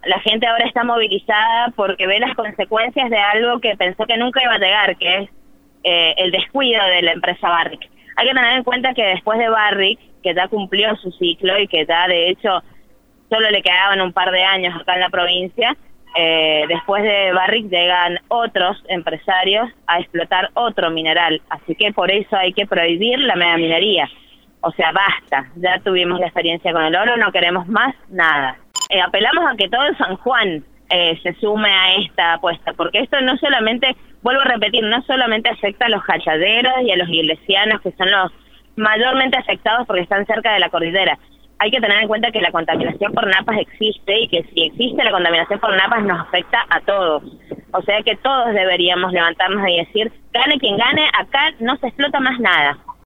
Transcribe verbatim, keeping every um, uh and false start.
la gente ahora está movilizada porque ve las consecuencias de algo que pensó que nunca iba a llegar, que es eh, el descuido de la empresa Barrick. Hay que tener en cuenta que después de Barrick, que ya cumplió su ciclo y que ya de hecho solo le quedaban un par de años acá en la provincia, eh, después de Barrick llegan otros empresarios a explotar otro mineral, así que por eso hay que prohibir la megaminería. O sea, basta, ya tuvimos la experiencia con el oro, no queremos más nada. Eh, apelamos a que todo San Juan eh, se sume a esta apuesta, porque esto no solamente, vuelvo a repetir, no solamente afecta a los hachaderos y a los iglesianos, que son los mayormente afectados porque están cerca de la cordillera. Hay que tener en cuenta que la contaminación por napas existe y que si existe la contaminación por napas nos afecta a todos. O sea que todos deberíamos levantarnos y decir, gane quien gane, acá no se explota más nada.